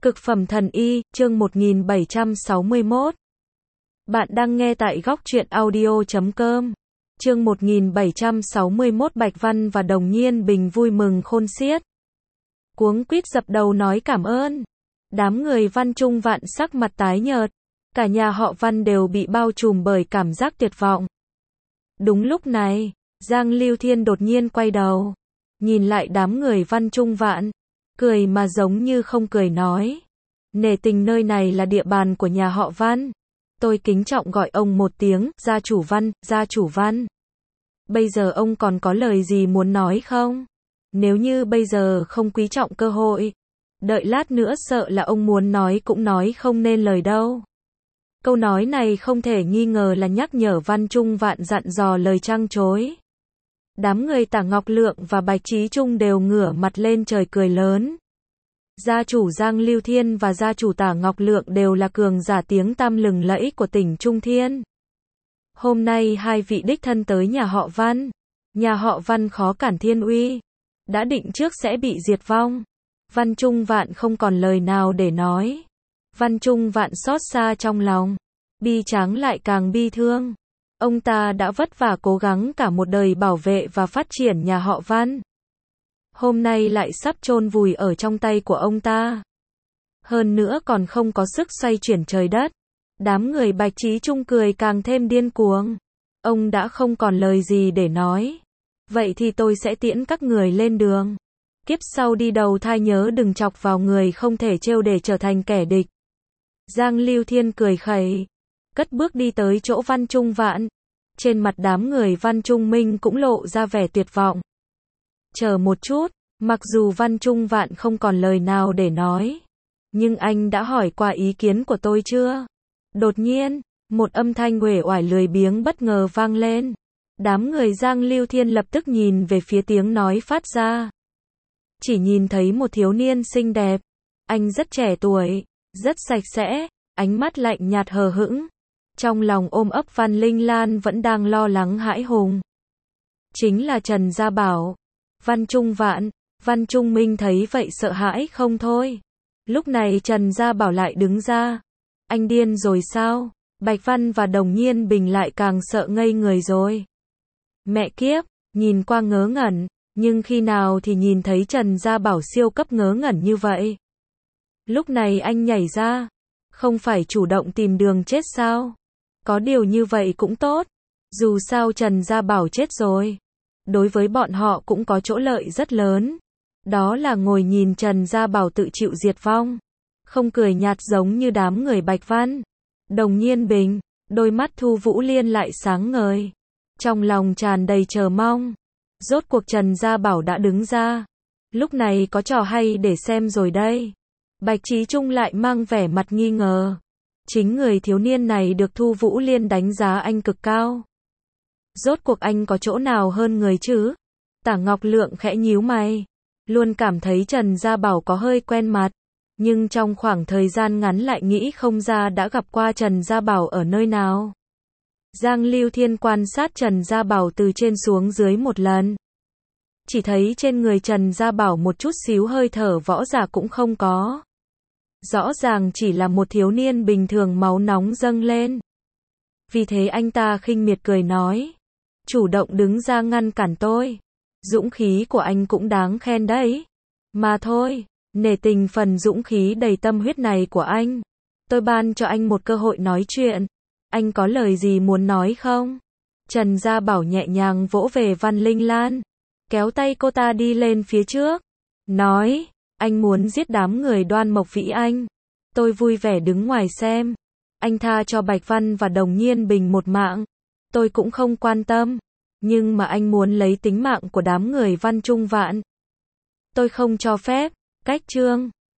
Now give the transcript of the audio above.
Cực phẩm thần y, chương 1761. Bạn đang nghe tại góc truyện audio.com. Chương 1761. Bạch Văn và Đồng Nhiên Bình vui mừng khôn xiết. Cuống quýt dập đầu nói cảm ơn. Đám người Văn Trung Vạn sắc mặt tái nhợt. Cả nhà họ Văn đều bị bao trùm bởi cảm giác tuyệt vọng. Đúng lúc này, Giang Lưu Thiên đột nhiên quay đầu. Nhìn lại đám người Văn Trung Vạn. Cười mà giống như không cười nói. Nể tình nơi này là địa bàn của nhà họ Văn. Tôi kính trọng gọi ông một tiếng, gia chủ Văn, gia chủ Văn. Bây giờ ông còn có lời gì muốn nói không? Nếu như bây giờ không quý trọng cơ hội, đợi lát nữa sợ là ông muốn nói cũng nói không nên lời đâu. Câu nói này không thể nghi ngờ là nhắc nhở Văn Trung Vạn dặn dò lời trăng trối. Đám người Tả Ngọc Lượng và Bạch Trí Trung đều ngửa mặt lên trời cười lớn. Gia chủ Giang Lưu Thiên và gia chủ Tả Ngọc Lượng đều là cường giả tiếng tăm lừng lẫy của tỉnh Trung Thiên. Hôm nay hai vị đích thân tới nhà họ Văn. Nhà họ Văn khó cản thiên uy. Đã định trước sẽ bị diệt vong. Văn Trung Vạn không còn lời nào để nói. Văn Trung Vạn xót xa trong lòng. Bi tráng lại càng bi thương. Ông ta đã vất vả cố gắng cả một đời bảo vệ và phát triển nhà họ Văn. Hôm nay lại sắp chôn vùi ở trong tay của ông ta. Hơn nữa còn không có sức xoay chuyển trời đất. Đám người Bạch Trí Trung cười càng thêm điên cuồng. Ông đã không còn lời gì để nói. Vậy thì tôi sẽ tiễn các người lên đường. Kiếp sau đi đầu thai nhớ đừng chọc vào người không thể trêu để trở thành kẻ địch. Giang Lưu Thiên cười khẩy. Cất bước đi tới chỗ Văn Trung Vạn. Trên mặt đám người Văn Trung Minh cũng lộ ra vẻ tuyệt vọng. Chờ một chút, mặc dù Văn Trung Vạn không còn lời nào để nói. Nhưng anh đã hỏi qua ý kiến của tôi chưa? Đột nhiên, một âm thanh uể oải lười biếng bất ngờ vang lên. Đám người Giang Lưu Thiên lập tức nhìn về phía tiếng nói phát ra. Chỉ nhìn thấy một thiếu niên xinh đẹp. Anh rất trẻ tuổi, rất sạch sẽ, ánh mắt lạnh nhạt hờ hững. Trong lòng ôm ấp Văn Linh Lan vẫn đang lo lắng hãi hùng. Chính là Trần Gia Bảo. Văn Trung Vạn, Văn Trung Minh thấy vậy sợ hãi không thôi. Lúc này Trần Gia Bảo lại đứng ra. Anh điên rồi sao? Bạch Văn và Đồng Nhiên Bình lại càng sợ ngây người rồi. Mẹ kiếp, nhìn qua ngớ ngẩn, nhưng khi nào thì nhìn thấy Trần Gia Bảo siêu cấp ngớ ngẩn như vậy? Lúc này anh nhảy ra, không phải chủ động tìm đường chết sao? Có điều như vậy cũng tốt, dù sao Trần Gia Bảo chết rồi. Đối với bọn họ cũng có chỗ lợi rất lớn. Đó là ngồi nhìn Trần Gia Bảo tự chịu diệt vong. Không cười nhạt giống như đám người Bạch Văn, Đồng Nhiên Bình. Đôi mắt Thu Vũ Liên lại sáng ngời. Trong lòng tràn đầy chờ mong. Rốt cuộc Trần Gia Bảo đã đứng ra. Lúc này có trò hay để xem rồi đây. Bạch Trí Trung lại mang vẻ mặt nghi ngờ. Chính người thiếu niên này được Thu Vũ Liên đánh giá anh cực cao. Rốt cuộc anh có chỗ nào hơn người chứ? Tả Ngọc Lượng khẽ nhíu mày. Luôn cảm thấy Trần Gia Bảo có hơi quen mặt. Nhưng trong khoảng thời gian ngắn lại nghĩ không ra đã gặp qua Trần Gia Bảo ở nơi nào. Giang Lưu Thiên quan sát Trần Gia Bảo từ trên xuống dưới một lần. Chỉ thấy trên người Trần Gia Bảo một chút xíu hơi thở võ giả cũng không có. Rõ ràng chỉ là một thiếu niên bình thường máu nóng dâng lên. Vì thế anh ta khinh miệt cười nói. Chủ động đứng ra ngăn cản tôi. Dũng khí của anh cũng đáng khen đấy. Mà thôi, nể tình phần dũng khí đầy tâm huyết này của anh. Tôi ban cho anh một cơ hội nói chuyện. Anh có lời gì muốn nói không? Trần Gia Bảo nhẹ nhàng vỗ về Văn Linh Lan. Kéo tay cô ta đi lên phía trước. Nói, anh muốn giết đám người Đoan Mộc Vĩ Anh. Tôi vui vẻ đứng ngoài xem. Anh tha cho Bạch Văn và Đồng Nhiên Bình một mạng. Tôi cũng không quan tâm. Nhưng mà anh muốn lấy tính mạng của đám người Văn Trung Vạn. Tôi không cho phép. Cách chương